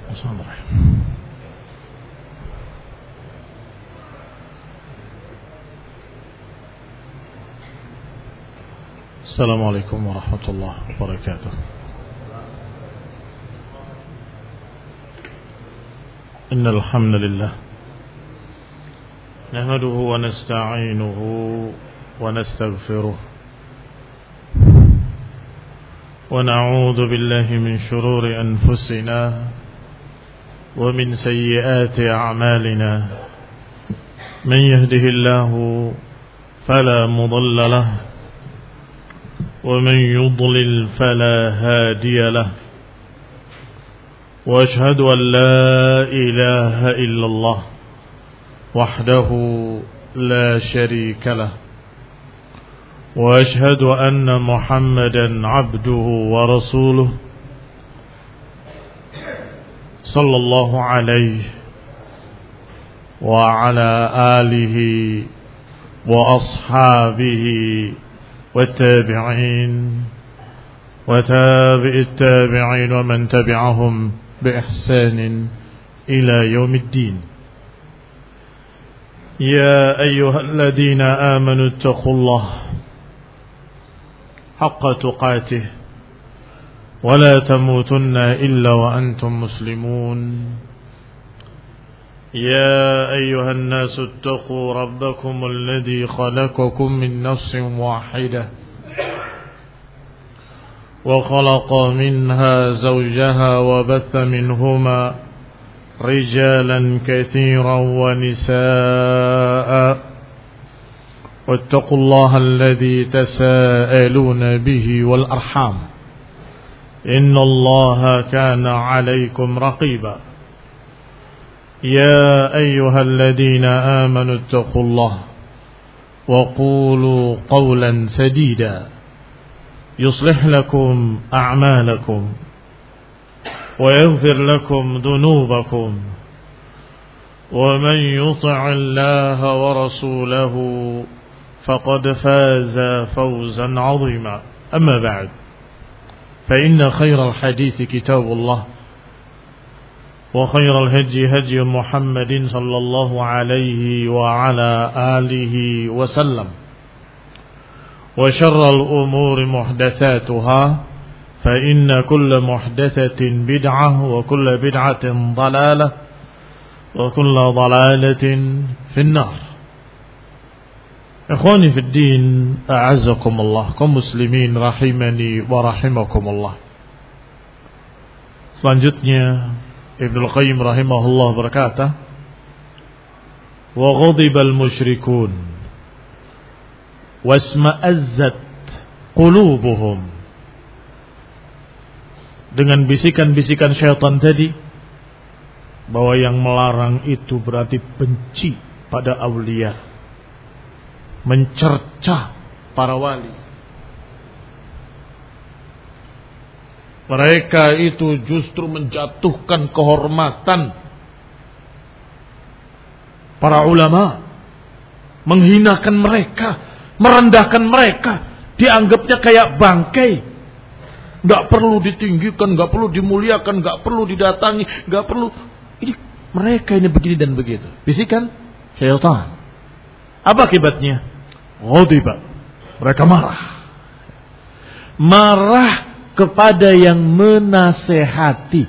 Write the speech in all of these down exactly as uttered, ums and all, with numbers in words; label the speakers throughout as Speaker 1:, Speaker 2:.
Speaker 1: Assalamualaikum warahmatullahi wabarakatuh. Innal hamdalillah nahmaduhu wa nasta'inuhu wa nastaghfiruh wa na'udzu billahi min shururi anfusina wa min sayyiati a'malina. Man yahdihillahu fala mudilla lahu ومن يضلل فلا هادي له وأشهد أن لا إله إلا الله وحده لا شريك له وأشهد أن محمدا عبده ورسوله صلى الله عليه وعلى آله وأصحابه والتابعين وتابع التابعين ومن تبعهم بإحسان إلى يوم الدين. يا أيها الذين آمنوا اتقوا الله حق تقاته ولا تموتن إلا وأنتم مسلمون. يا أيها الناس اتقوا ربكم الذي خلقكم من نفس واحدة وخلق منها زوجها وبث منهما رجالا كثيرا ونساء واتقوا الله الذي تساءلون به والأرحام إن الله كان عليكم رقيبا. يا أيها الذين آمنوا اتقوا الله وقولوا قولا سديدا يصلح لكم أعمالكم ويغفر لكم ذنوبكم ومن يطع الله ورسوله فقد فاز فوزا عظيما. أما بعد فإن خير الحديث كتاب الله وخير الهدي هدي محمد صلى الله عليه وعلى آله وسلم وشر الأمور محدثاتها فإن كل محدثة بدعة وكل بدعة ضلالة وكل ضلالة في النار. إخواني في الدين أعزكم الله كمسلمين رحمني ورحمكم الله. Selanjutnya Ibnu Qayyim rahimahullah berkata, wa ghadibal musyrikun wasma'azzat qulubuhum. Dengan bisikan-bisikan syaitan tadi bahwa yang melarang itu berarti benci pada aulia, mencerca para wali. Mereka itu justru menjatuhkan kehormatan para ulama, menghinakan mereka, merendahkan mereka, dianggapnya kayak bangkai, nggak perlu ditinggikan, nggak perlu dimuliakan, nggak perlu didatangi, nggak perlu. Ini mereka ini begini dan begitu. Bisikan syaitan. Apa akibatnya? Ghadiba. Mereka marah, marah kepada yang menasehati,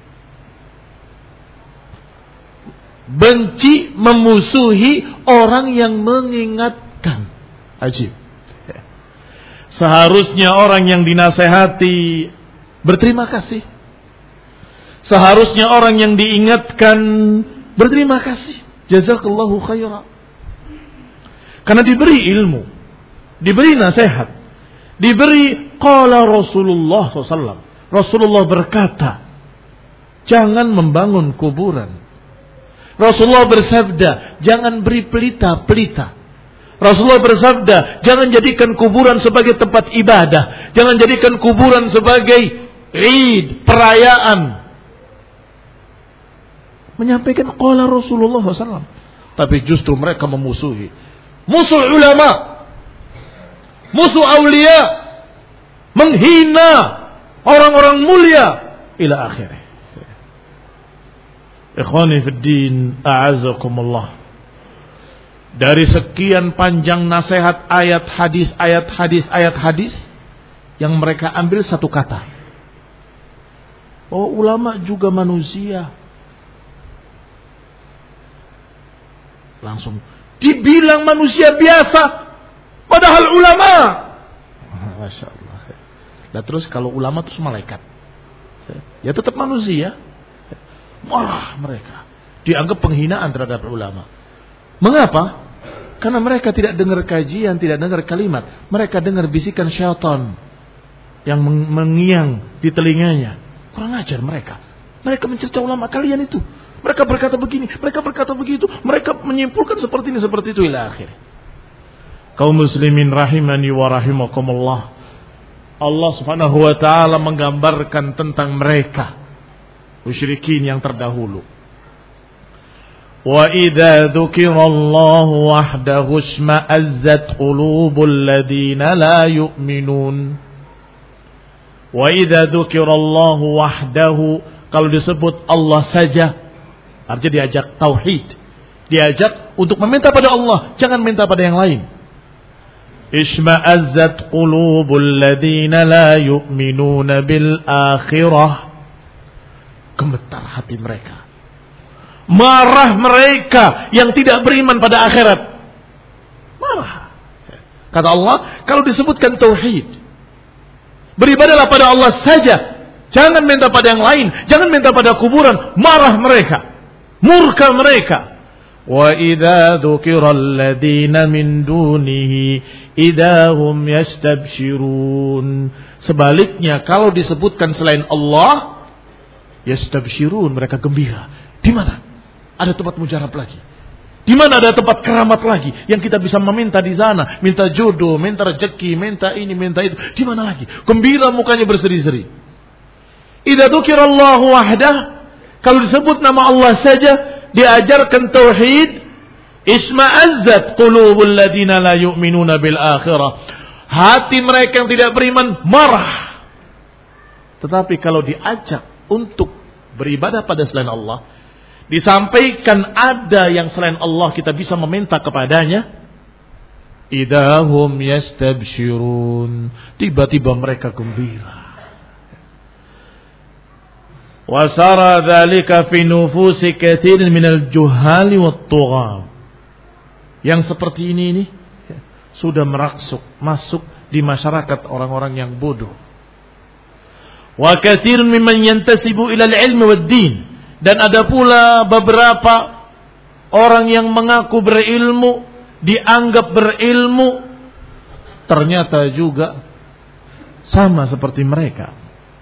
Speaker 1: benci, memusuhi orang yang mengingatkan. Ajib. Seharusnya orang yang dinasehati berterima kasih. Seharusnya orang yang diingatkan berterima kasih. Jazakallahu khairan. Karena diberi ilmu, diberi nasihat, diberi qala Rasulullah shallallahu alaihi wasallam. Rasulullah berkata, jangan membangun kuburan. Rasulullah bersabda, jangan beri pelita-pelita. Rasulullah bersabda, jangan jadikan kuburan sebagai tempat ibadah. Jangan jadikan kuburan sebagai Eid, perayaan. Menyampaikan qala Rasulullah shallallahu alaihi wasallam. Tapi justru mereka memusuhi. Musuh ulama, musuh aulia, menghina orang-orang mulia ila akhirnya. Ikhwani fid din, a'azzakumullah. Dari sekian panjang nasihat ayat hadis, ayat hadis, ayat hadis, yang mereka ambil satu kata. Oh, ulama juga manusia. Langsung dibilang manusia biasa, padahal ulama. Masya Allah. Nah terus kalau ulama terus malaikat, ya tetap manusia. Marah mereka, dianggap penghinaan terhadap ulama. Mengapa? Karena mereka tidak dengar kajian, tidak dengar kalimat. Mereka dengar bisikan syaitan yang mengiang di telinganya. Kurang ajar mereka. Mereka mencerca ulama kalian itu. Mereka berkata begini, mereka berkata begitu. Mereka menyimpulkan seperti ini, seperti itu ila akhir. Kaum muslimin rahimani wa rahimakumullah. Allah subhanahu wa ta'ala menggambarkan tentang mereka, musyrikin yang terdahulu. Wa idza dzukirallahu wahdahu isma'azzat qulubul ladzina la yu'minun. Wa idza dzukirallahu wahdahu, kalau disebut Allah saja, artinya diajak tauhid, diajak untuk meminta pada Allah, jangan minta pada yang lain. Isma'azzat qulubul ladzina la yu'minuna bil akhirah, gemetar hati mereka, marah mereka yang tidak beriman pada akhirat. Marah. Kata Allah, kalau disebutkan tauhid, beribadahlah pada Allah saja, jangan minta pada yang lain, jangan minta pada kuburan. Marah mereka, murka mereka. Wa idza dzukira alladziina min dunihi idahum yastabshirun. Sebaliknya, kalau disebutkan selain Allah, yastabshirun, mereka gembira. Di mana ada tempat mujarab lagi? Di mana ada tempat keramat lagi yang kita bisa meminta di sana, minta jodoh, minta rezeki, minta ini, minta itu. Di mana lagi? Gembira mukanya berseri-seri. Idza dzukirallahu wahdah, kalau disebut nama Allah saja, diajarkan tauhid, isma'azzat qulubul ladzina la yu'minuna bil akhirah. Hati mereka yang tidak beriman marah. Tetapi kalau diajak untuk beribadah pada selain Allah, disampaikan ada yang selain Allah kita bisa meminta kepadanya, idahum yastabshirun, tiba-tiba mereka gembira. Wasara dzalika fi nufusi katsirin minal juhali wat tugham. Yang seperti ini ini sudah meraksuk masuk di masyarakat orang-orang yang bodoh. Wa katsirun mimman yantasibu ila al-ilmi wad-din, dan ada pula beberapa orang yang mengaku berilmu, dianggap berilmu, ternyata juga sama seperti mereka.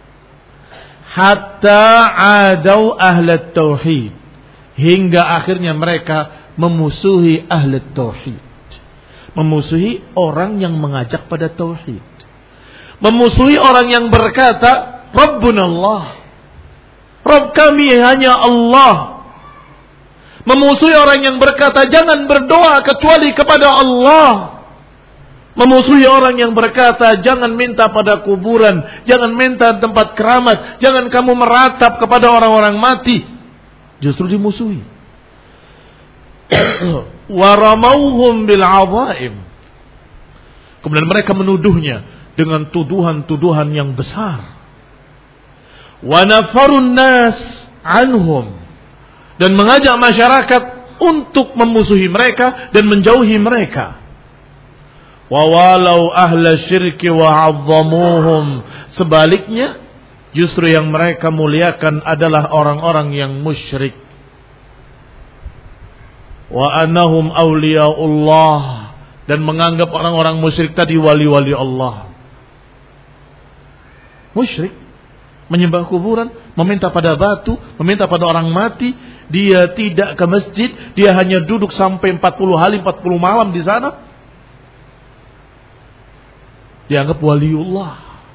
Speaker 1: Hatta adau ahlat tauhid, hingga akhirnya mereka memusuhi ahlat tauhid, memusuhi orang yang mengajak pada tauhid, memusuhi orang yang berkata Rabbuna Allah, Rabb kami hanya Allah, memusuhi orang yang berkata jangan berdoa kecuali kepada Allah, memusuhi orang yang berkata jangan minta pada kuburan, jangan minta tempat keramat, jangan kamu meratap kepada orang-orang mati. Justru dimusuhi. Waramauhum bil azaim, kemudian mereka menuduhnya dengan tuduhan-tuduhan yang besar. Wa nafarun nas anhum, dan mengajak masyarakat untuk memusuhi mereka dan menjauhi mereka. Wa walau ahla syirki wa 'azzamuhum, sebaliknya justru yang mereka muliakan adalah orang-orang yang musyrik. Wa annahum awliyaullah, dan menganggap orang-orang musyrik tadi wali-wali Allah. Musyrik menyembah kuburan, meminta pada batu, meminta pada orang mati. Dia tidak ke masjid, dia hanya duduk sampai empat puluh hari empat puluh malam di sana, dianggap waliullah.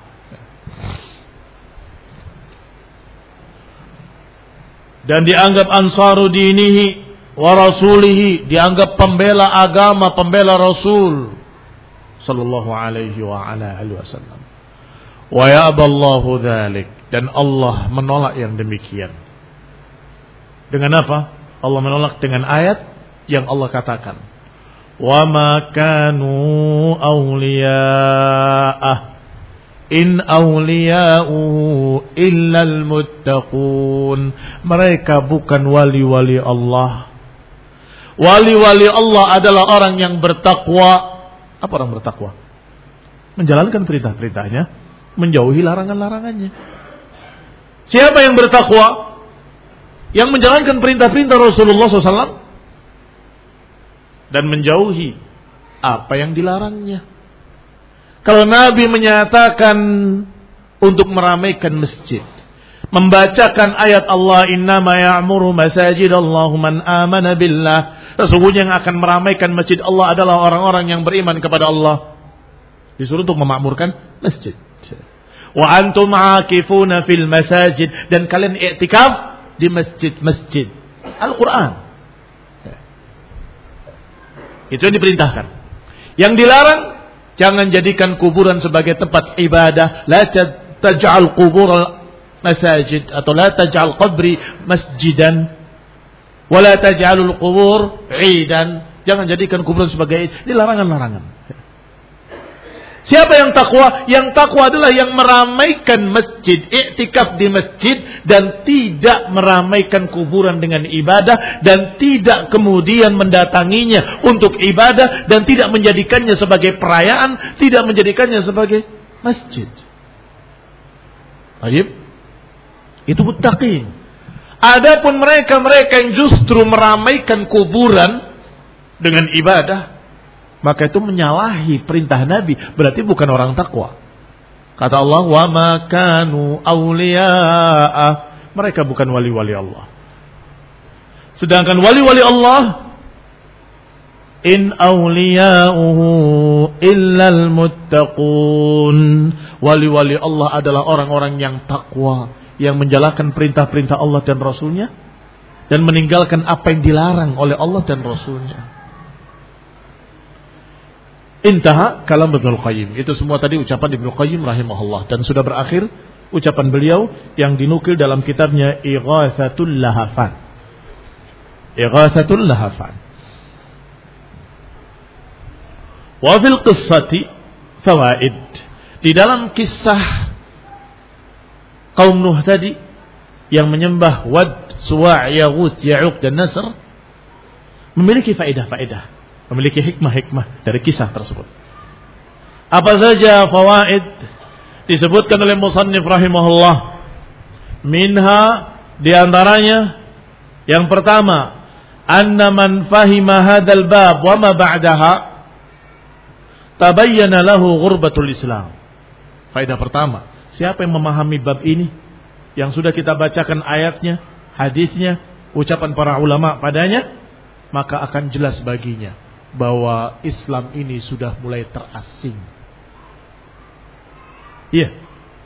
Speaker 1: Dan dianggap ansaru dinihi wa rasulihi, dianggap pembela agama, pembela Rasul sallallahu alaihi wa ala alihi wasallam. Wa ya'ballahu dzalik, dan Allah menolak yang demikian. Dengan apa? Allah menolak dengan ayat yang Allah katakan, wa ma kanu awliya'ah in awliya'u illal muttaqun. Mereka bukan wali-wali Allah. Wali-wali Allah adalah orang yang bertakwa. Apa orang bertakwa? Menjalankan perintah-perintahnya, menjauhi larangan-larangannya. Siapa yang bertakwa? Yang menjalankan perintah-perintah Rasulullah shallallahu alaihi wasallam dan menjauhi apa yang dilarangnya. Kalau Nabi menyatakan untuk meramaikan masjid, membacakan ayat Allah, innama ya'muru masajidallahu man amana billah, sesungguhnya yang akan meramaikan masjid Allah adalah orang-orang yang beriman kepada Allah. Disuruh untuk memakmurkan masjid. Wa antum aakifuna fil masajid, dan kalian i'tikaf di masjid-masjid. Al-Quran. Itu yang diperintahkan. Yang dilarang, jangan jadikan kuburan sebagai tempat ibadah. La taj'al qubur masajid, atau la taj'al qabri masjidan, wa la taj'alul qubur 'idan. Jangan jadikan kuburan sebagai, ini larangan-larangan. Siapa yang takwa? Yang takwa adalah yang meramaikan masjid, i'tikaf di masjid, dan tidak meramaikan kuburan dengan ibadah, dan tidak kemudian mendatanginya untuk ibadah, dan tidak menjadikannya sebagai perayaan, tidak menjadikannya sebagai masjid. Baik. Itu muttaqin. Adapun mereka-mereka yang justru meramaikan kuburan dengan ibadah, maka itu menyalahi perintah Nabi, berarti bukan orang takwa. Kata Allah, wa ma kanu awliya'ah, mereka bukan wali-wali Allah. Sedangkan wali-wali Allah, in awliya'uhu illal muttaqun, wali-wali Allah adalah orang-orang yang takwa, yang menjalankan perintah-perintah Allah dan Rasulnya, dan meninggalkan apa yang dilarang oleh Allah dan Rasulnya. Intaha kalam Ibnul Qayyim. Itu semua tadi ucapan Ibnul Qayyim rahimahullah. Dan sudah berakhir ucapan beliau yang dinukil dalam kitabnya Ighatsatul Lahafan. Ighatsatul Lahafan. Wa fil qissati fawaid. Di dalam kisah kaum Nuh tadi yang menyembah Wad, Suwa', Yaghus, Ya'uq dan Nasr, memiliki faedah-faedah, memiliki hikmah-hikmah dari kisah tersebut. Apa saja fawaid disebutkan oleh musannif rahimahullah? Minha, diantaranya yang pertama, anna man fahima hadzal bab wa ma ba'daha tabayyana lahu ghurbatul Islam. Faedah pertama, siapa yang memahami bab ini, yang sudah kita bacakan ayatnya, hadisnya, ucapan para ulama padanya, maka akan jelas baginya bahwa Islam ini sudah mulai terasing. Iya,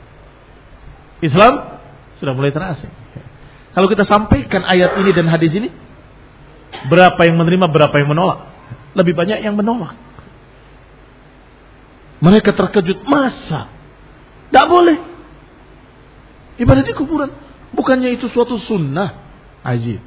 Speaker 1: Islam sudah mulai terasing. Kalau kita sampaikan ayat ini dan hadis ini, berapa yang menerima, berapa yang menolak? Lebih banyak yang menolak. Mereka terkejut, masa? Tidak boleh ibadah di kuburan, bukannya itu suatu sunnah? Ajib.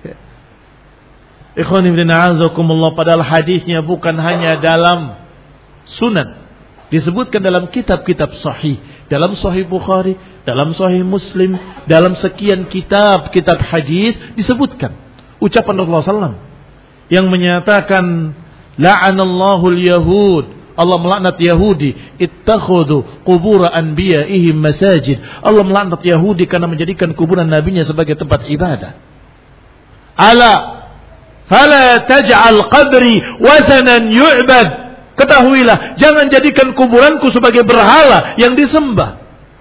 Speaker 1: Ikhwan ibn a'azakumullah, padahal hadisnya bukan hanya dalam sunan, disebutkan dalam kitab-kitab sahih, dalam sahih Bukhari, dalam sahih Muslim, dalam sekian kitab-kitab hadis disebutkan ucapan Rasulullah sallallahu alaihi wasallam yang menyatakan la'anallahu al-yahud, Allah melaknat Yahudi, ittakhudhu qubur anbiya'ihim masajid, Allah melaknat Yahudi karena menjadikan kuburan nabinya sebagai tempat ibadah. Ala fala taj'al qabri wasanan yu'bad, ketahuilah jangan jadikan kuburanku sebagai berhala yang disembah.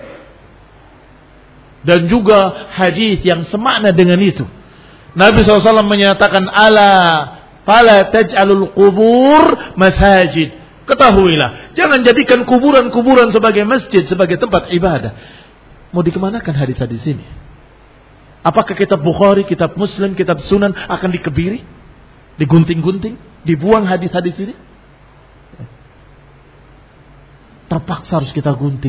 Speaker 1: Dan juga hadis yang semakna dengan itu, Nabi shallallahu alaihi wasallam menyatakan, ala fala taj'alul qubur masajid, ketahuilah jangan jadikan kuburan-kuburan sebagai masjid, sebagai tempat ibadah. Mau dikemanakan hadis-hadis ini? Apakah kitab Bukhari, kitab Muslim, kitab Sunan akan dikebiri, digunting-gunting, dibuang hadis-hadis ini? Terpaksa harus kita gunting,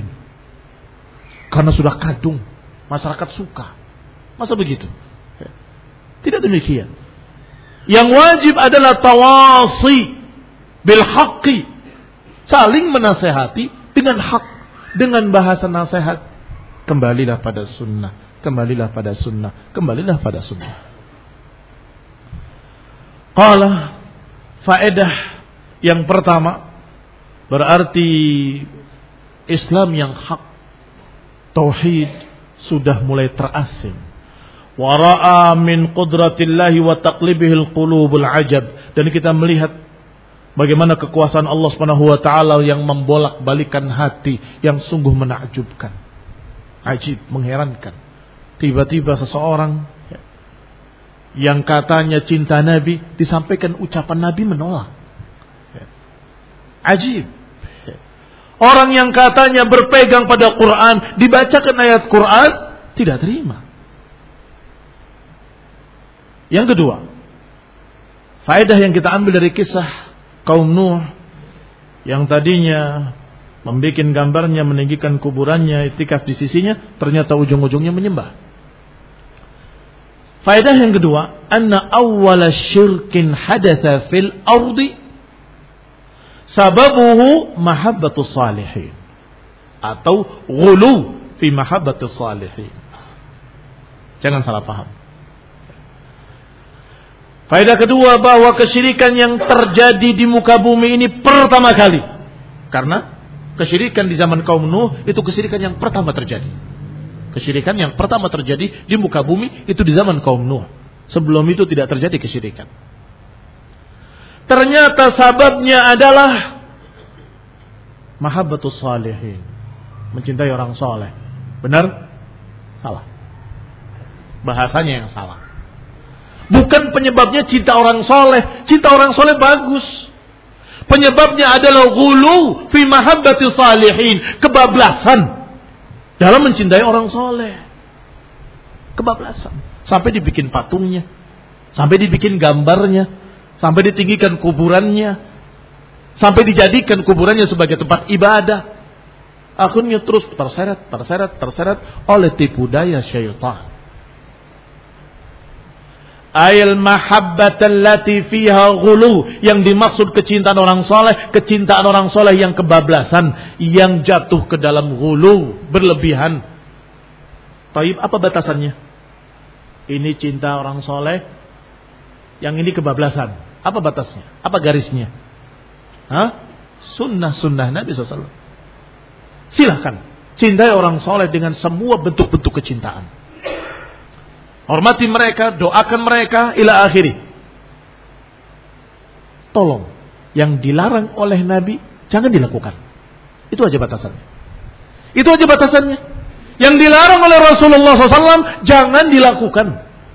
Speaker 1: karena sudah kadung, masyarakat suka. Masa begitu? Tidak demikian. Yang wajib adalah tawasi bil haqqi, saling menasehati dengan hak, dengan bahasa nasihat. Kembalilah pada sunnah, kembalilah pada sunnah, kembalilah pada sunnah. Qala, faedah yang pertama, berarti Islam yang hak, tauhid sudah mulai terasing. Wa ra'a min qudratillahi wa taqlibihil qulubul ajab, dan kita melihat bagaimana kekuasaan Allah Subhanahu wa taala yang membolak-balikan hati yang sungguh menakjubkan. Ajib, mengherankan. Tiba-tiba seseorang yang katanya cinta Nabi, disampaikan ucapan Nabi menolak. Ajib. Orang yang katanya berpegang pada Quran, dibacakan ayat Quran, tidak terima. Yang kedua, faedah yang kita ambil dari kisah kaum Nuh yang tadinya membuat gambarnya, meninggikan kuburannya, itikaf di sisinya, ternyata ujung-ujungnya menyembah. Faedah yang kedua, anna awwala syirkin hadatha fil ardi sababuhu mahabbatus salihin, atau ghulu fi mahabbatus salihin. Jangan salah paham. Faedah kedua, bahwa kesyirikan yang terjadi di muka bumi ini pertama kali, karena kesyirikan di zaman kaum Nuh itu kesyirikan yang pertama terjadi. Kesyirikan yang pertama terjadi di muka bumi itu di zaman kaum Nuh. Sebelum itu tidak terjadi kesyirikan. Ternyata sababnya adalah mahabbatus salihin, mencintai orang soleh. Benar? Salah. Bahasanya yang salah. Bukan penyebabnya cinta orang soleh. Cinta orang soleh bagus. Penyebabnya adalah ghulu fi mahabbati salihin, kebablasan dalam mencintai orang soleh. Kebablasan. Sampai dibikin patungnya, sampai dibikin gambarnya, sampai ditinggikan kuburannya, sampai dijadikan kuburannya sebagai tempat ibadah. Akhirnya terus terseret, terseret, terseret oleh tipu daya syaitan. Ayal mahabbatal lati fiha ghulu, yang dimaksud kecintaan orang soleh, kecintaan orang soleh yang kebablasan, yang jatuh ke dalam ghulu, berlebihan. Taib, apa batasannya? Ini cinta orang soleh, yang ini kebablasan. Apa batasnya? Apa garisnya? Hah? Sunnah-sunnah Nabi shallallahu alaihi wasallam. Silahkan cintai orang soleh dengan semua bentuk-bentuk kecintaan. Hormati mereka, doakan mereka, ila akhiri. Tolong, yang dilarang oleh Nabi jangan dilakukan. Itu aja batasannya. Itu aja batasannya. Yang dilarang oleh Rasulullah shallallahu alaihi wasallam jangan dilakukan.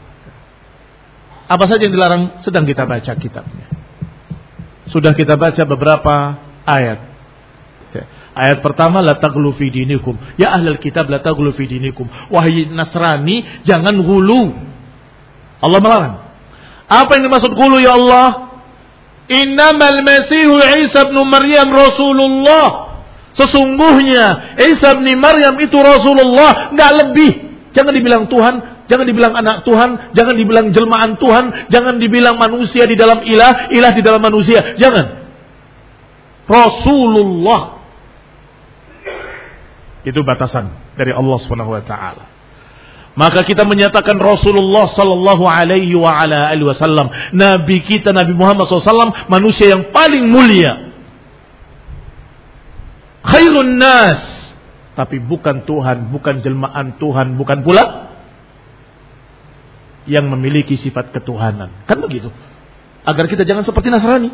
Speaker 1: Apa saja yang dilarang sedang kita baca kitabnya. Sudah kita baca beberapa ayat. Ayat pertama, la taghlu fi dinikum. Ya ahlal kitab, la taghlu fi dinikum. Wahai Nasrani, jangan ghulu. Allah melarang. Apa yang dimaksud ghulu ya Allah? Innamal Masihu Isa bin Maryam Rasulullah. Sesungguhnya Isa bin Maryam itu Rasulullah, enggak lebih. Jangan dibilang Tuhan, jangan dibilang anak Tuhan, jangan dibilang jelmaan Tuhan, jangan dibilang manusia di dalam ilah, ilah di dalam manusia. Jangan. Rasulullah. Itu batasan dari Allah Subhanahu wa taala. Maka kita menyatakan Rasulullah sallallahu alaihi wa ala alihi wasallam, nabi kita Nabi Muhammad sallallahu alaihi wasallam, manusia yang paling mulia. Khairun nas, tapi bukan Tuhan, bukan jelmaan Tuhan, bukan pula yang memiliki sifat ketuhanan. Kan begitu. Agar kita jangan seperti Nasrani.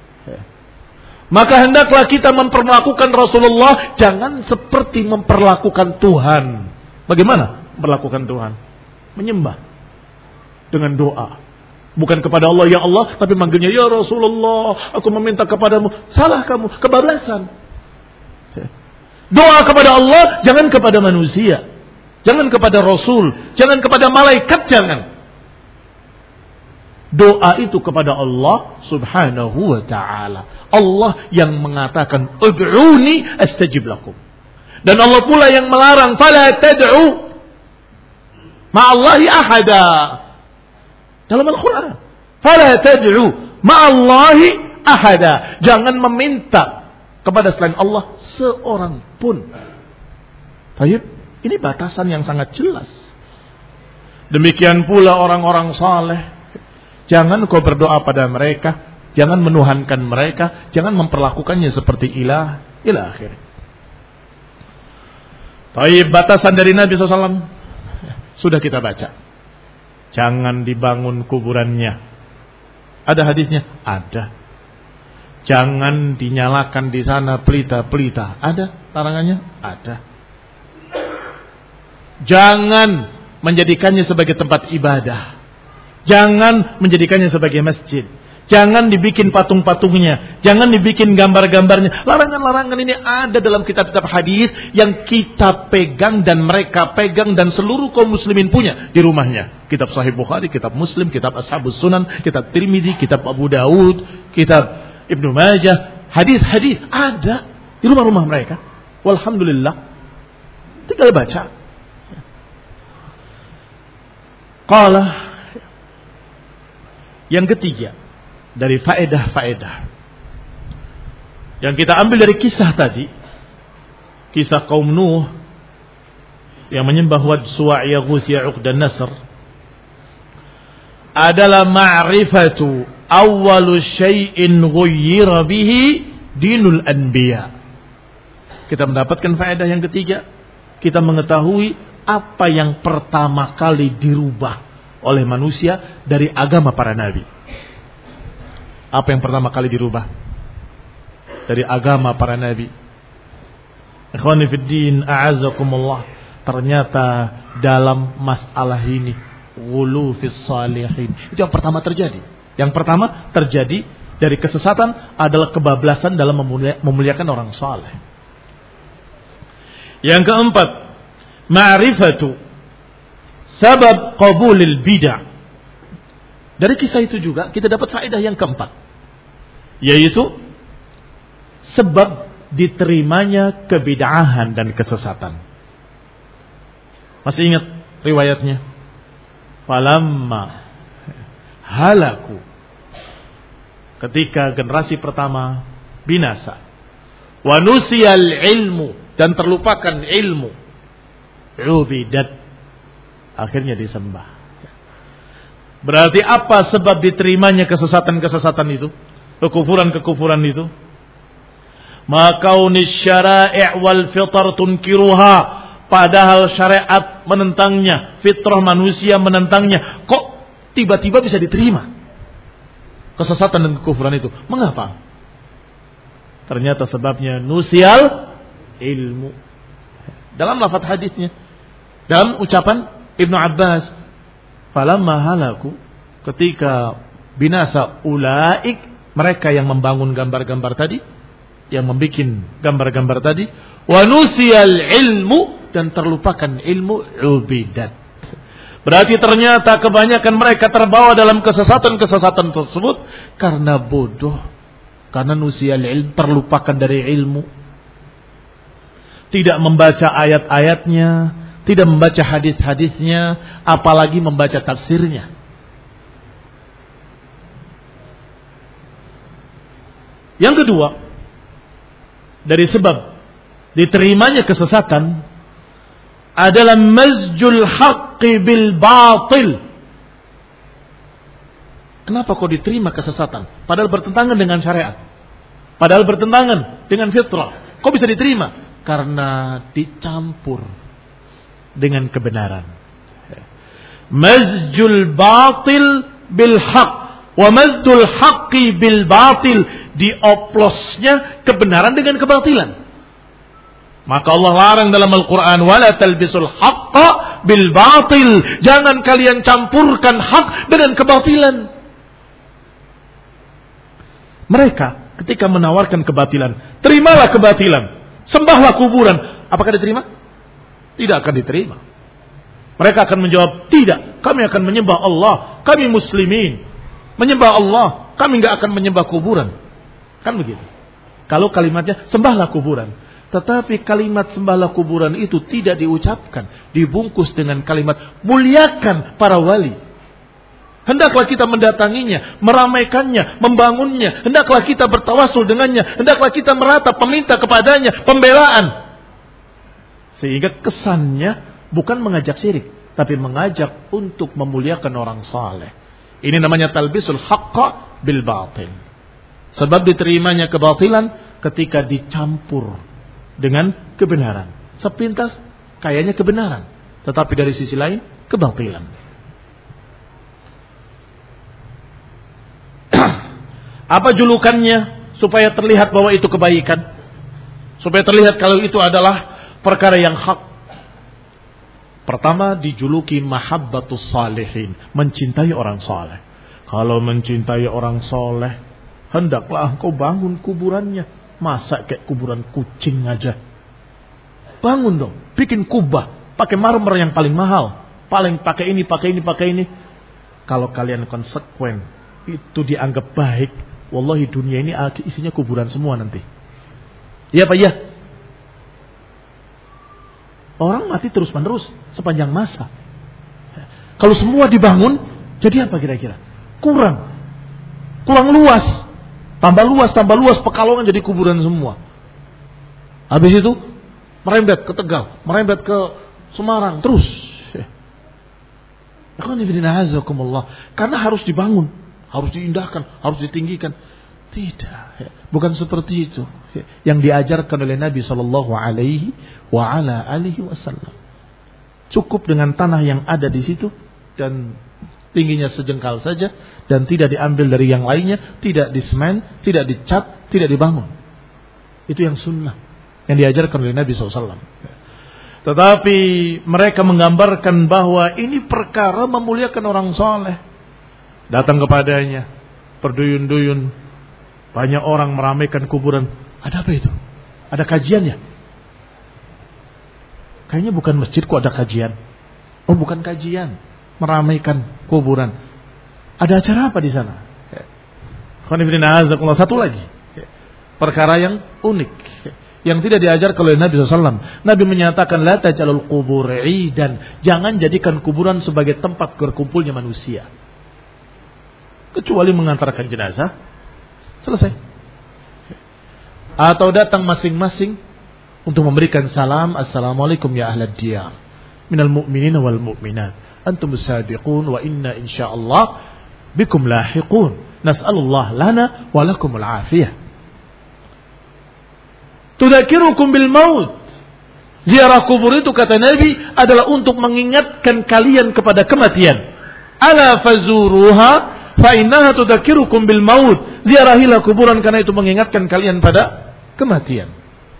Speaker 1: Maka hendaklah kita memperlakukan Rasulullah jangan seperti memperlakukan Tuhan. Bagaimana memperlakukan Tuhan? Menyembah dengan doa. Bukan kepada Allah, ya Allah, tapi manggilnya, ya Rasulullah, aku meminta kepadamu. Salah kamu, kebablasan. Doa kepada Allah, jangan kepada manusia. Jangan kepada Rasul, jangan kepada malaikat, jangan. Doa itu kepada Allah subhanahu wa ta'ala. Allah yang mengatakan ud'uni astajib lakum. Dan Allah pula yang melarang fala tad'u ma'allahi ahada. Dalam Al-Quran. Fala tad'u ma'allahi ahada. Jangan meminta kepada selain Allah seorang pun. Baik, ini batasan yang sangat jelas. Demikian pula orang-orang saleh. Jangan kau berdoa pada mereka, jangan menuhankan mereka, jangan memperlakukannya seperti ilah, ila akhir. Baik, batasan dari Nabi shallallahu alaihi wasallam sudah kita baca. Jangan dibangun kuburannya. Ada hadisnya? Ada. Jangan dinyalakan di sana pelita-pelita. Ada larangannya? Ada. Jangan menjadikannya sebagai tempat ibadah. Jangan menjadikannya sebagai masjid. Jangan dibikin patung-patungnya. Jangan dibikin gambar-gambarnya. Larangan-larangan ini ada dalam kitab-kitab hadis yang kita pegang dan mereka pegang dan seluruh kaum muslimin punya di rumahnya. Kitab Sahih Bukhari, kitab Muslim, kitab Ashabus Sunan, kitab Tirmidzi, kitab Abu Daud, kitab Ibnu Majah. Hadis-hadis ada di rumah-rumah mereka. Walhamdulillah. Tinggal baca. Qala yang ketiga dari faedah-faedah yang kita ambil dari kisah tadi, kisah kaum Nuh yang menyembah Wad, Suwa', Yaghus, Ya'uq dan Nasr, adalah ma'rifatu awwalu syai'in ghayyira bihi dinul anbiya. Kita mendapatkan faedah yang ketiga, kita mengetahui apa yang pertama kali dirubah oleh manusia dari agama para nabi. Apa yang pertama kali dirubah dari agama para nabi? Ikhwani fid din, a'azzakumullah. Ternyata dalam masalah ini ghulu fis salihin. Itu yang pertama terjadi. Yang pertama terjadi dari kesesatan adalah kebablasan dalam memuliakan orang saleh. Yang keempat, ma'rifatu sabab qabulil bid'ah. Dari kisah itu juga kita dapat faedah yang keempat, yaitu sebab diterimanya kebid'ahan dan kesesatan. Masih ingat riwayatnya? Falamma halaku, ketika generasi pertama binasa, wa nusiyal ilmu, dan terlupakan ilmu, ubidat, akhirnya disembah. Berarti apa sebab diterimanya kesesatan-kesesatan itu, kekufuran-kekufuran itu? Makaunis syara'i' wal fitar tunkiruha, padahal syariat menentangnya, fitrah manusia menentangnya. Kok tiba-tiba bisa diterima kesesatan dan kekufuran itu? Mengapa? Ternyata sebabnya nusial ilmu. Dalam lafaz hadisnya, dalam ucapan Ibnu Abbas, falamma halaku, ketika binasa ulaik, mereka yang membangun gambar-gambar tadi, yang membuat gambar-gambar tadi, wa nusiyal ilmu, dan terlupakan ilmu, ubidat. Berarti ternyata kebanyakan mereka terbawa dalam kesesatan-kesesatan tersebut karena bodoh, karena nusiyal ilmu, terlupakan dari ilmu, tidak membaca ayat-ayatnya, tidak membaca hadis-hadisnya, apalagi membaca tafsirnya. Yang kedua, dari sebab diterimanya kesesatan adalah mazjul haqqi bil batil. Kenapa kok diterima kesesatan? Padahal bertentangan dengan syariat, padahal bertentangan dengan fitrah. Kok bisa diterima? Karena dicampur dengan kebenaran. Mazjul batil bil haq wa mazdul haqqi bil batil, dioplosnya kebenaran dengan kebatilan. Maka Allah larang dalam Al-Quran, wala talbisul haqqa bil batil, jangan kalian campurkan hak dengan kebatilan. Mereka ketika menawarkan kebatilan, terimalah kebatilan, sembahlah kuburan, apakah diterima? Tidak akan diterima. Mereka akan menjawab, tidak, kami akan menyembah Allah, kami muslimin, menyembah Allah, kami enggak akan menyembah kuburan. Kan begitu. Kalau kalimatnya sembahlah kuburan, tetapi kalimat sembahlah kuburan itu tidak diucapkan, dibungkus dengan kalimat muliakan para wali. Hendaklah kita mendatanginya, meramaikannya, membangunnya. Hendaklah kita bertawasul dengannya. Hendaklah kita meratap, meminta kepadanya pembelaan. Sehingga kesannya bukan mengajak syirik, tapi mengajak untuk memuliakan orang saleh. Ini namanya talbisul haqqa bil batil. Sebab diterimanya kebatilan ketika dicampur dengan kebenaran. Sepintas kayaknya kebenaran, tetapi dari sisi lain kebatilan. Apa julukannya supaya terlihat bahwa itu kebaikan? Supaya terlihat kalau itu adalah perkara yang hak. Pertama dijuluki mahabbatus salihin, mencintai orang saleh. Kalau mencintai orang saleh, hendaklah engkau bangun kuburannya. Masa kayak kuburan kucing aja? Bangun dong, bikin kubah, pakai marmer yang paling mahal, paling pakai ini, pakai ini, pakai ini. Kalau kalian konsekuen, itu dianggap baik. Wallahi dunia ini isinya kuburan semua nanti. Iya Pak ya. Orang mati terus menerus sepanjang masa. Kalau semua dibangun, jadi apa kira-kira? Kurang, kurang luas. Tambah luas, tambah luas, Pekalongan jadi kuburan semua. Habis itu merembet ke Tegal, merembet ke Semarang, terus. Karena harus dibangun, harus diindahkan, harus ditinggikan. Tidak, bukan seperti itu yang diajarkan oleh Nabi Shallallahu Alaihi Wasallam. Cukup dengan tanah yang ada di situ dan tingginya sejengkal saja dan tidak diambil dari yang lainnya, tidak disemen, tidak dicat, tidak dibangun. Itu yang sunnah yang diajarkan oleh Nabi Shallallahu Alaihi Wasallam. Tetapi mereka menggambarkan bahwa ini perkara memuliakan orang soleh. Datang kepadanya, berduyun-duyun, banyak orang meramaikan kuburan. Ada apa itu? Ada kajiannya? Kayaknya bukan masjid kok ada kajian. Oh bukan kajian, meramaikan kuburan. Ada acara apa di sana? Satu lagi, perkara yang unik, yang tidak diajarkan oleh Nabi shallallahu alaihi wasallam. Nabi menyatakan, la tajalul qubur idan, jangan jadikan kuburan sebagai tempat berkumpulnya manusia. Kecuali mengantarkan jenazah, selesai. Atau datang masing-masing untuk memberikan salam, assalamualaikum ya ahlad diyar, minal mu'minin wal mu'minat, antum sabiqun wa inna insyaallah bikum lahiqun, nas'alullah lana wa lakumul afiyah. Tudzakirukum bil maut. Ziarah kubur itu kata Nabi adalah untuk mengingatkan kalian kepada kematian. Ala fazuruha fa innaha tudzakirukum bil maut. Ziarahilah kuburan karena itu mengingatkan kalian pada kematian.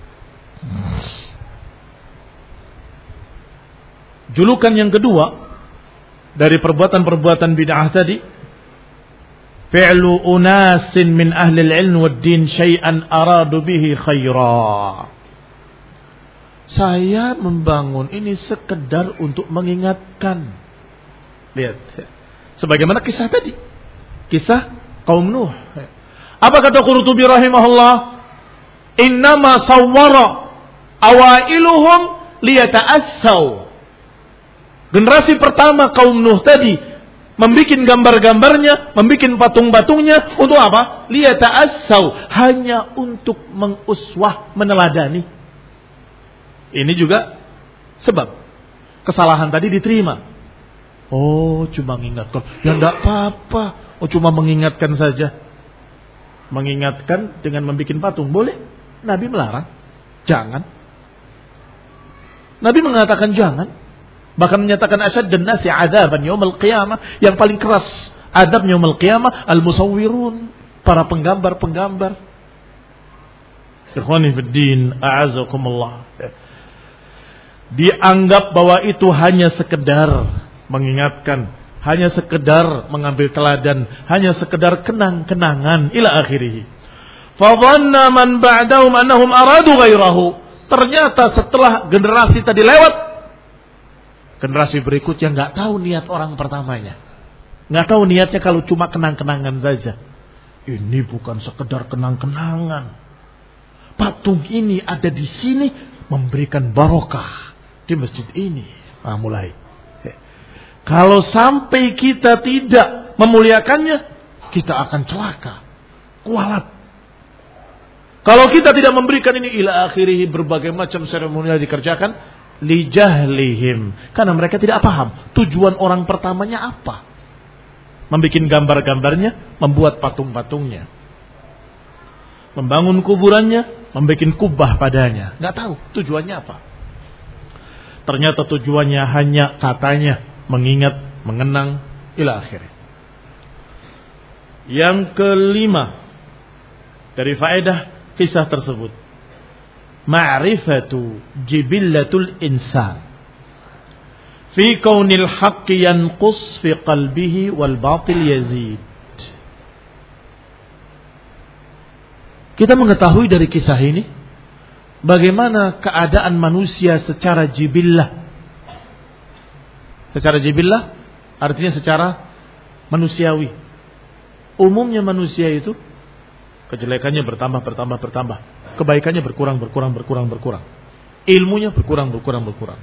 Speaker 1: Julukan yang kedua dari perbuatan-perbuatan bid'ah tadi, fi'lu unasin min ahli al-ilm wad-din syai'an aradu bihi khaira. Saya membangun ini sekedar untuk mengingatkan. Lihat, sebagaimana kisah tadi, kisah kaum Nuh. Apa kata Qurtubi rahimahullah? Innama sawwara awailuhum liyata'assaw. Generasi pertama kaum Nuh tadi membikin gambar-gambarnya, membikin patung-patungnya untuk apa? Liyata'assaw, hanya untuk menguswah, meneladani. Ini juga sebab kesalahan tadi diterima. Oh, cuma mengingatkan. Ya enggak apa-apa. Oh, cuma mengingatkan saja. Mengingatkan dengan membikin patung boleh? Nabi melarang. Jangan. Nabi mengatakan jangan. Bahkan menyatakan asyaddan nasi adzaban yaumil qiyamah, yang paling keras adab yaumil qiyamah al-musawwirun, para penggambar-penggambar. Ikhwani fid din, a'azakumullah. Dianggap bahwa itu hanya sekedar mengingatkan, hanya sekedar mengambil teladan, hanya sekedar kenang-kenangan ila akhirih. Fa dhanna man ba'dahum annahum aradu ghairahu. Ternyata setelah generasi tadi lewat, generasi berikutnya nggak tahu niat orang pertamanya, nggak tahu niatnya kalau cuma kenang-kenangan saja. Ini bukan sekedar kenang-kenangan. Patung ini ada di sini memberikan barokah di masjid ini. Ah, mulai. Kalau sampai kita tidak memuliakannya, kita akan celaka, kualat. Kalau kita tidak memberikan ini ila akhirih, berbagai macam seremonial dikerjakan, lijahlihim, karena mereka tidak paham tujuan orang pertamanya apa. Membikin gambar-gambarnya, membuat patung-patungnya, membangun kuburannya, membikin kubah padanya, nggak tahu tujuannya apa. Ternyata tujuannya hanya katanya mengingat, mengenang, ila akhirih. Yang kelima dari faedah kisah tersebut, ma'rifatu jibillatul insan fi kaunil haqqi yanqus fi qalbihi wal batil yazid. Kita mengetahui dari kisah ini bagaimana keadaan manusia secara jibillah. Secara jibillah artinya secara manusiawi. Umumnya manusia itu kejelekannya bertambah, bertambah, bertambah. Kebaikannya berkurang, berkurang, berkurang, berkurang. Ilmunya berkurang, berkurang, berkurang.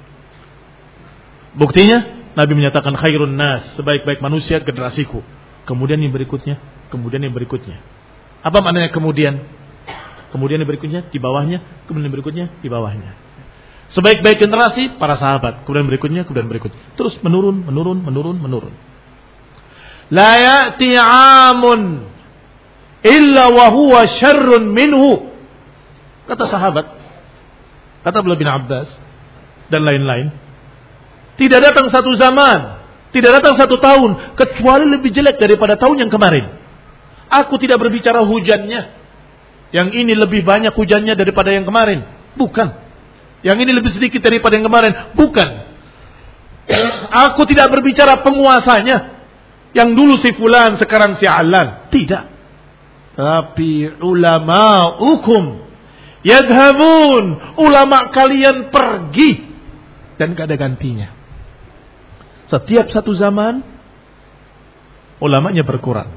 Speaker 1: Buktinya Nabi menyatakan khairun nas, sebaik-baik manusia generasiku. Kemudian yang berikutnya, kemudian yang berikutnya. Apa maknanya kemudian? Kemudian yang berikutnya di bawahnya, kemudian yang berikutnya di bawahnya. Sebaik-baik generasi para sahabat, kemudian berikutnya, kemudian berikutnya. Terus menurun, menurun, menurun, menurun. La ya'ti 'amun illa wa huwa syarrun minhu. Kata sahabat, kata Abdullah bin Abbas dan lain-lain, tidak datang satu zaman, tidak datang satu tahun kecuali lebih jelek daripada tahun yang kemarin. Aku tidak berbicara hujannya, yang ini lebih banyak hujannya daripada yang kemarin, bukan. Yang ini lebih sedikit daripada yang kemarin, bukan. Aku tidak berbicara penguasanya, yang dulu si fulan sekarang si alan, tidak. Tapi ulama'ukum yadhabun, ulama kalian pergi dan gak ada gantinya. Setiap satu zaman ulamanya berkurang.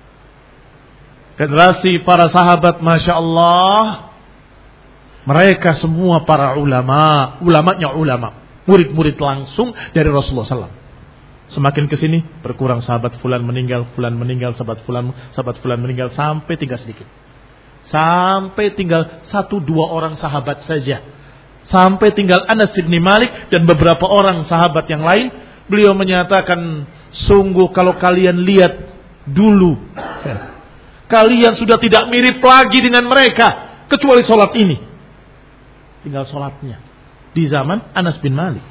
Speaker 1: Generasi para sahabat, Masya Allah, mereka semua para ulama, ulamanya ulama, murid-murid langsung dari Rasulullah sallallahu alaihi wasallam. Semakin kesini berkurang, sahabat fulan meninggal, fulan meninggal, sahabat fulan, sahabat fulan meninggal, sampai tinggal sedikit. Sampai tinggal satu dua orang sahabat saja. Sampai tinggal Anas bin Malik dan beberapa orang sahabat yang lain. Beliau menyatakan, sungguh kalau kalian lihat dulu, kalian sudah tidak mirip lagi dengan mereka, kecuali sholat ini. Tinggal sholatnya di zaman Anas bin Malik.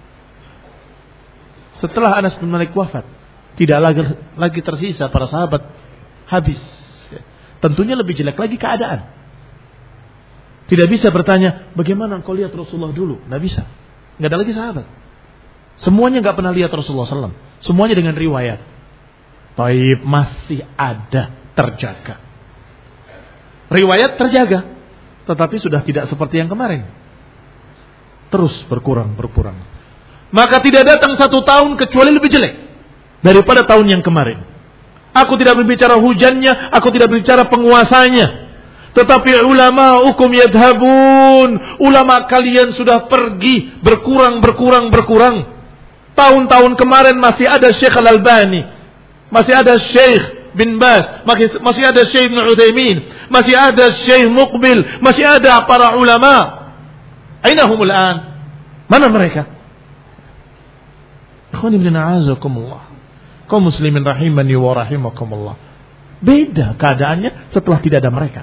Speaker 1: Setelah Anas bin Malik wafat, tidak lagi, lagi tersisa para sahabat, habis. Tentunya lebih jelek lagi keadaan. Tidak bisa bertanya, bagaimana engkau lihat Rasulullah dulu? Tidak bisa. Tidak ada lagi sahabat. Semuanya tidak pernah lihat Rasulullah sallallahu alaihi wasallam. Semuanya dengan riwayat. Taib masih ada, terjaga. Riwayat terjaga, tetapi sudah tidak seperti yang kemarin. Terus berkurang, berkurang. Maka tidak datang satu tahun kecuali lebih jelek daripada tahun yang kemarin. Aku tidak berbicara hujannya, aku tidak berbicara penguasanya. Tetapi ulama hukum yadhabun, ulama kalian sudah pergi, berkurang, berkurang, berkurang. Tahun-tahun kemarin masih ada Syekh Al-Albani, masih ada Syekh bin Baz, masih, masih ada Syekh Ibn Uthaymin, masih ada Syekh Muqbil, masih ada para ulama. Ainahumul an? Mana mereka? Ikhwani bin a'azakumullah, kaum muslimin rahimani wa rahimakumullah. Beda keadaannya setelah tidak ada mereka.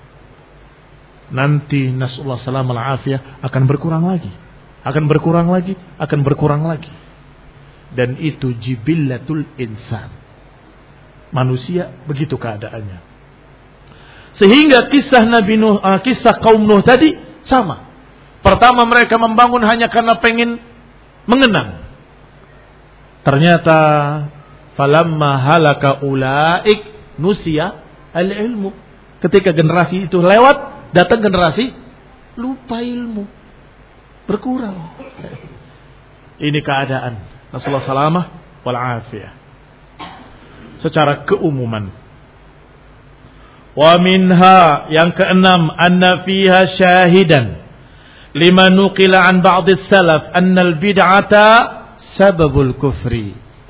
Speaker 1: Nanti nasallahu salam al-afiyah akan berkurang lagi, akan berkurang lagi, akan berkurang lagi. Dan itu jibillatul insan. Manusia begitu keadaannya. Sehingga kisah Nabi Nuh, uh, kisah kaum Nuh tadi sama. Pertama mereka membangun hanya karena pengen mengenang. Ternyata falamma halaka ulaik nusia al-ilmu. Ketika generasi itu lewat, datang generasi lupa ilmu, berkurang. Ini keadaan. Nasallahu salamah wal afiyah. Secara keumuman. Wa minha, yang keenam, anna fiha syahidan lima nuqila an ba'd as-salaf anna al-bid'ata sababul kufri.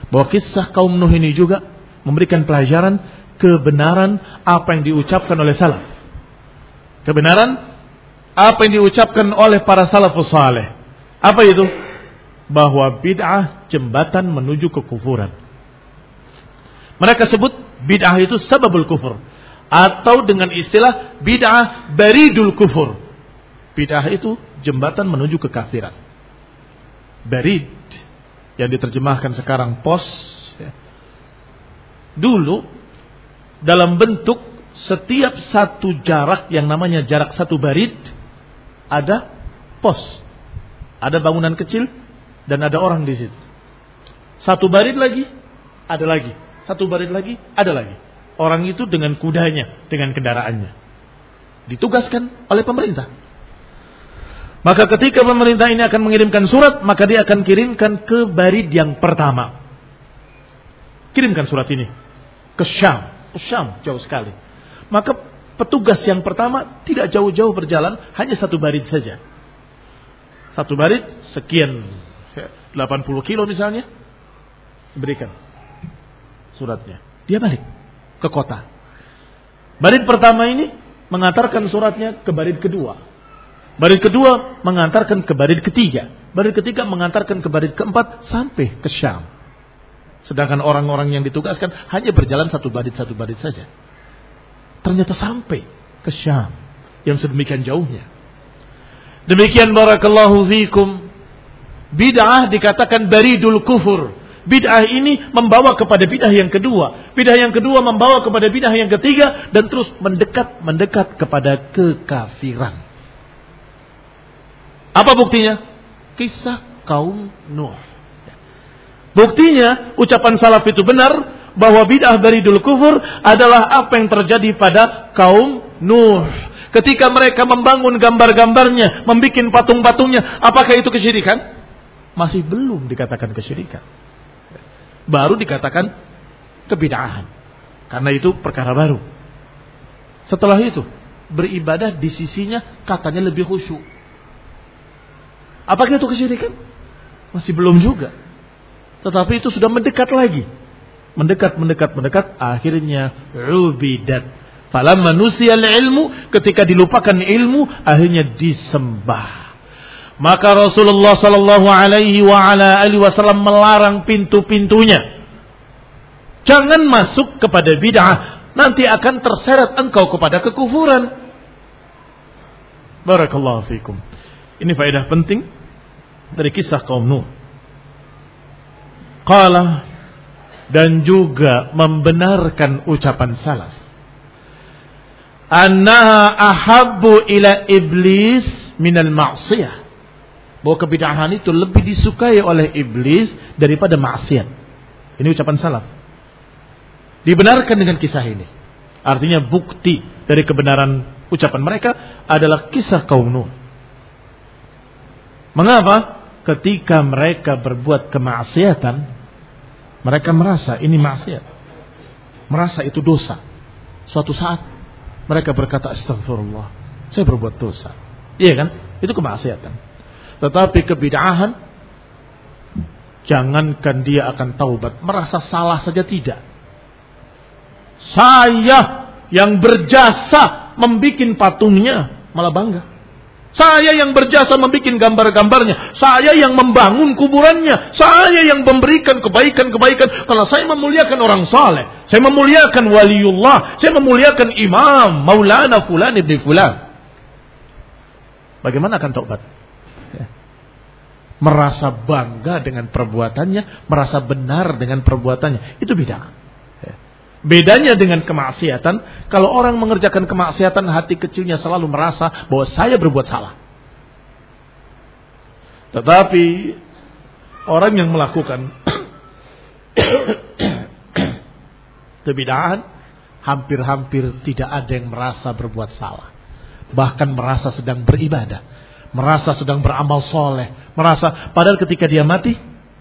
Speaker 1: bahwa kisah kaum Nuh ini juga memberikan pelajaran kebenaran apa yang diucapkan oleh salaf. Kebenaran apa yang diucapkan oleh para salafus saleh. Apa itu? Bahwa bid'ah jembatan menuju kekufuran. Mereka sebut bid'ah itu sababul kufur, atau dengan istilah bid'ah baridul kufur. Bid'ah itu jembatan menuju kekafiran. Barid yang diterjemahkan sekarang pos, ya. Dulu dalam bentuk setiap satu jarak yang namanya jarak satu barid ada pos, ada bangunan kecil dan ada orang di situ. Satu barid lagi ada lagi, satu barid lagi ada lagi. Orang itu dengan kudanya, dengan kendaraannya, ditugaskan oleh pemerintah. Maka ketika pemerintah ini akan mengirimkan surat, maka dia akan kirimkan ke barid yang pertama. Kirimkan surat ini ke Syam. Ke Syam jauh sekali. Maka petugas yang pertama tidak jauh-jauh berjalan, hanya satu barid saja. Satu barid sekian delapan puluh kilo misalnya, diberikan suratnya. Dia balik ke kota. Barid pertama ini mengantarkan suratnya ke barid kedua. Barid kedua mengantarkan ke barid ketiga. Barid ketiga mengantarkan ke barid keempat sampai ke Syam. Sedangkan orang-orang yang ditugaskan hanya berjalan satu barid satu barid saja. Ternyata sampai ke Syam yang sedemikian jauhnya. Demikian barakallahu fikum. Bid'ah dikatakan baridul kufur. Bid'ah ini membawa kepada bid'ah yang kedua. Bid'ah yang kedua membawa kepada bid'ah yang ketiga. Dan terus mendekat-mendekat kepada kekafiran. Apa buktinya? Kisah kaum Nuh. Buktinya ucapan salaf itu benar, bahwa bid'ah baridul kufur adalah apa yang terjadi pada kaum Nuh. Ketika mereka membangun gambar-gambarnya, membuat patung-patungnya, apakah itu kesyirikan? Masih belum dikatakan kesyirikan. Baru dikatakan kebid'ahan. Karena itu perkara baru. Setelah itu, beribadah di sisinya katanya lebih khusyuk. Apakah itu kesyirikan? Masih belum juga. Tetapi itu sudah mendekat lagi. Mendekat, mendekat, mendekat. Akhirnya ubidat. Falamma nusiyal ilmu. Ketika dilupakan ilmu, akhirnya disembah. Maka Rasulullah sallallahu alaihi wa ala alihi wasallam melarang pintu-pintunya. Jangan masuk kepada bid'ah. Nanti akan terseret engkau kepada kekufuran. Barakallahu fikum. Ini faedah penting dari kisah kaum Nuh. Qala, dan juga membenarkan ucapan salaf, annaha ahabbu ila iblis minal ma'siyah, bahwa kebid'ahan itu lebih disukai oleh iblis daripada maksiat. Ini ucapan salaf. Dibenarkan dengan kisah ini. Artinya bukti dari kebenaran ucapan mereka adalah kisah kaum Nuh. Mengapa? Ketika mereka berbuat kemaksiatan, mereka merasa ini maksiat, merasa itu dosa. Suatu saat mereka berkata, astagfirullah, saya berbuat dosa. Iya kan? Itu kemaksiatan. Tetapi kebid'ahan, jangankan dia akan taubat, merasa salah saja tidak. Saya yang berjasa membikin patungnya malah bangga. Saya yang berjasa membuat gambar-gambarnya. Saya yang membangun kuburannya. Saya yang memberikan kebaikan-kebaikan. Kalau saya memuliakan orang saleh, saya memuliakan waliullah, saya memuliakan imam Maulana Fulan ibn Fulan. Bagaimana akan taubat? Ya. Merasa bangga dengan perbuatannya, merasa benar dengan perbuatannya. Itu bid'ah. Bedanya dengan kemaksiatan, kalau orang mengerjakan kemaksiatan, hati kecilnya selalu merasa bahwa saya berbuat salah. Tetapi orang yang melakukan kebid'ahan, hampir-hampir tidak ada yang merasa berbuat salah. Bahkan merasa sedang beribadah, merasa sedang beramal soleh, merasa padahal ketika dia mati,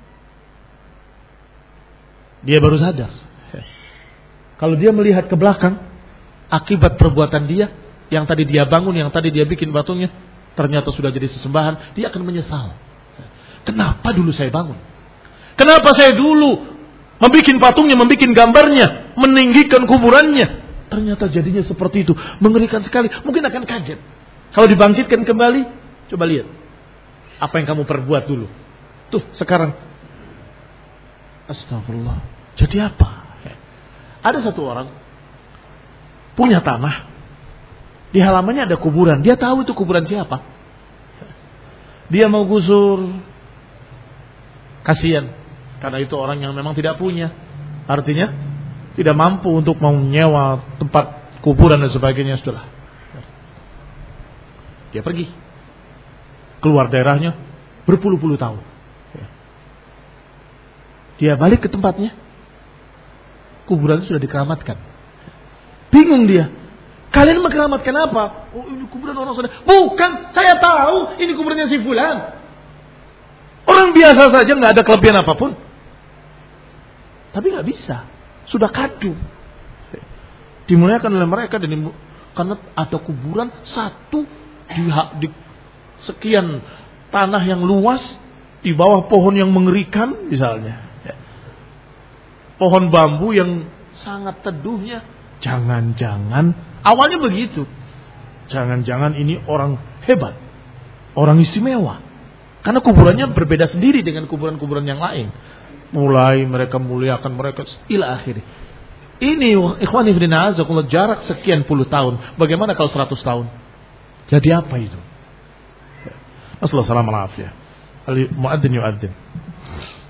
Speaker 1: dia baru sadar. Kalau dia melihat ke belakang, akibat perbuatan dia, yang tadi dia bangun, yang tadi dia bikin batunya, ternyata sudah jadi sesembahan, dia akan menyesal. Kenapa dulu saya bangun? Kenapa saya dulu membikin patungnya, membikin gambarnya, meninggikan kuburannya. Ternyata jadinya seperti itu. Mengerikan sekali. Mungkin akan kaget. Kalau dibangkitkan kembali, coba lihat. Apa yang kamu perbuat dulu. Tuh, sekarang. Astagfirullah. Jadi apa? Ada satu orang punya tanah. Di halamannya ada kuburan. Dia tahu itu kuburan siapa. Dia mau gusur. Kasihan. Karena itu orang yang memang tidak punya. Artinya tidak mampu untuk menyewa tempat kuburan dan sebagainya. Sudah. Dia pergi. Keluar daerahnya berpuluh-puluh tahun. Dia balik ke tempatnya. Kuburan sudah dikeramatkan. Bingung dia. Kalian mengkeramatkan apa? Oh, ini kuburan orang sudah. Bukan, saya tahu ini kuburannya si fulan. Orang biasa saja, nggak ada kelebihan apapun. Tapi nggak bisa. Sudah kadu. Dimuliakan oleh mereka dan karena ada kuburan satu di, di sekian tanah yang luas di bawah pohon yang mengerikan misalnya. Pohon bambu yang sangat teduhnya. Jangan-jangan awalnya begitu. Jangan-jangan ini orang hebat, orang istimewa. Karena kuburannya berbeda sendiri dengan kuburan-kuburan yang lain. Mulai mereka muliakan mereka ila akhir. Ini ikhwani fillah azakumullah jarak sekian puluh tahun. Bagaimana kalau seratus tahun? Jadi apa itu? Assalamualaikum warahmatullahi wabarakatuh. Al-muadzin yuadzin.